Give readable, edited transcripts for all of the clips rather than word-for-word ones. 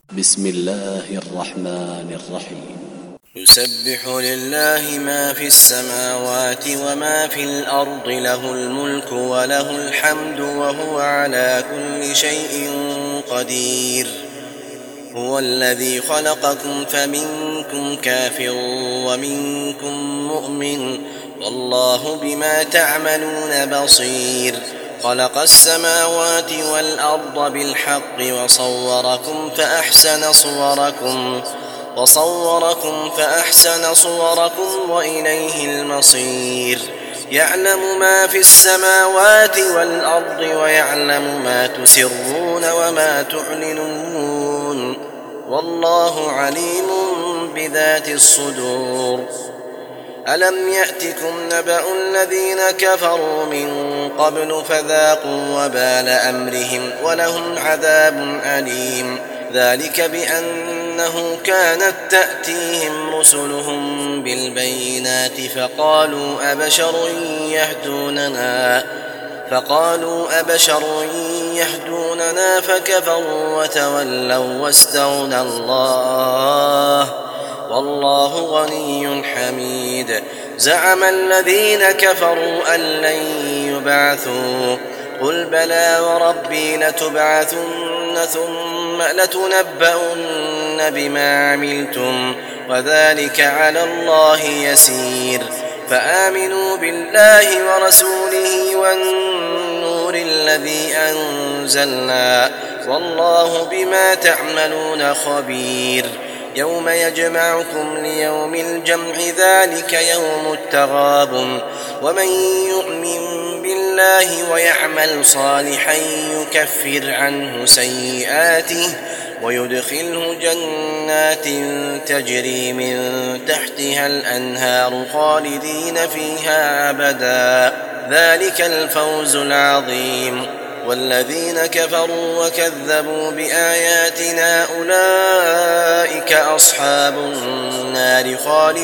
بسم الله الرحمن الرحيم. يسبح لله ما في السماوات وما في الأرض، له الملك وله الحمد وهو على كل شيء قدير. هو الذي خلقكم فمنكم كافر ومنكم مؤمن، والله بما تعملون بصير. خلق السماوات والأرض بالحق وصوركم فأحسن صوركم وإليه المصير. يعلم ما في السماوات والأرض ويعلم ما تسرون وما تعلنون، والله عليم بذات الصدور. ألم يأتكم نبأ الذين كفروا من قبل فذاقوا وبال أمرهم ولهم عذاب أليم. ذلك بأنه كانت تأتيهم رسلهم بالبينات فقالوا أبشر يهدوننا فكفروا وتولوا واستغنى الله، والله غني حميد. زعم الذين كفروا أن لن يبعثوا، قل بلى وربي لتبعثن ثم لتنبؤن بما عملتم وذلك على الله يسير. فآمنوا بالله ورسوله والنور الذي أنزلنا، والله بما تعملون خبير. يوم يجمعكم ليوم الجمع، ذلك يوم التغابن. ومن يؤمن بالله ويعمل صالحا يكفر عنه سيئاته ويدخله جنات تجري من تحتها الأنهار خالدين فيها أبدا، ذلك الفوز العظيم. والذين كفروا وكذبوا بآياتنا أولئك أصحاب النار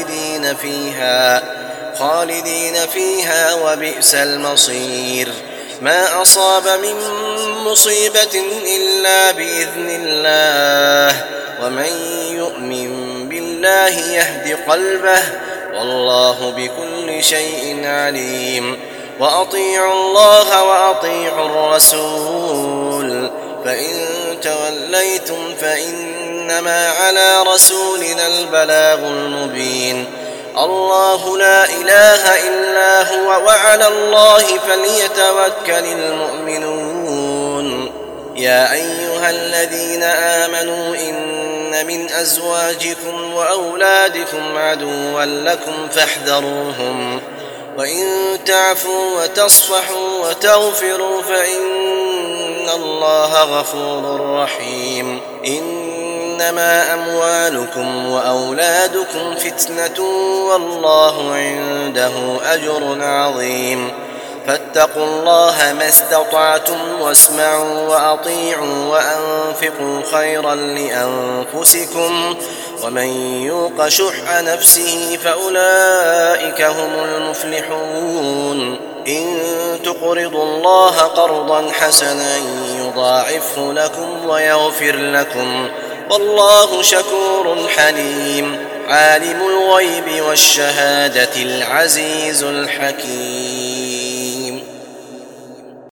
خالدين فيها وبئس المصير. ما أصاب من مصيبة إلا بإذن الله، ومن يؤمن بالله يهد قلبه، والله بكل شيء عليم. وأطيعوا الله وأطيعوا الرسول، فإن توليتم فإنما على رسولنا البلاغ المبين. الله لا إله إلا هو، وعلى الله فليتوكل المؤمنون. يا أيها الذين آمنوا إن من أزواجكم وأولادكم عدوا لكم فاحذروهم، وإن تعفوا وتصفحوا وتغفروا فإن الله غفور رحيم. إنما أموالكم وأولادكم فتنة، والله عنده أجر عظيم. فاتقوا الله ما استطعتم، واسمعوا وأطيعوا وأنفقوا خيرا لأنفسكم، ومن يوق شح نفسه فأولئك هم المفلحون. إن تقرضوا الله قرضا حسنا يضاعفه لكم ويغفر لكم، والله شكور حليم. عالم الغيب والشهادة العزيز الحكيم.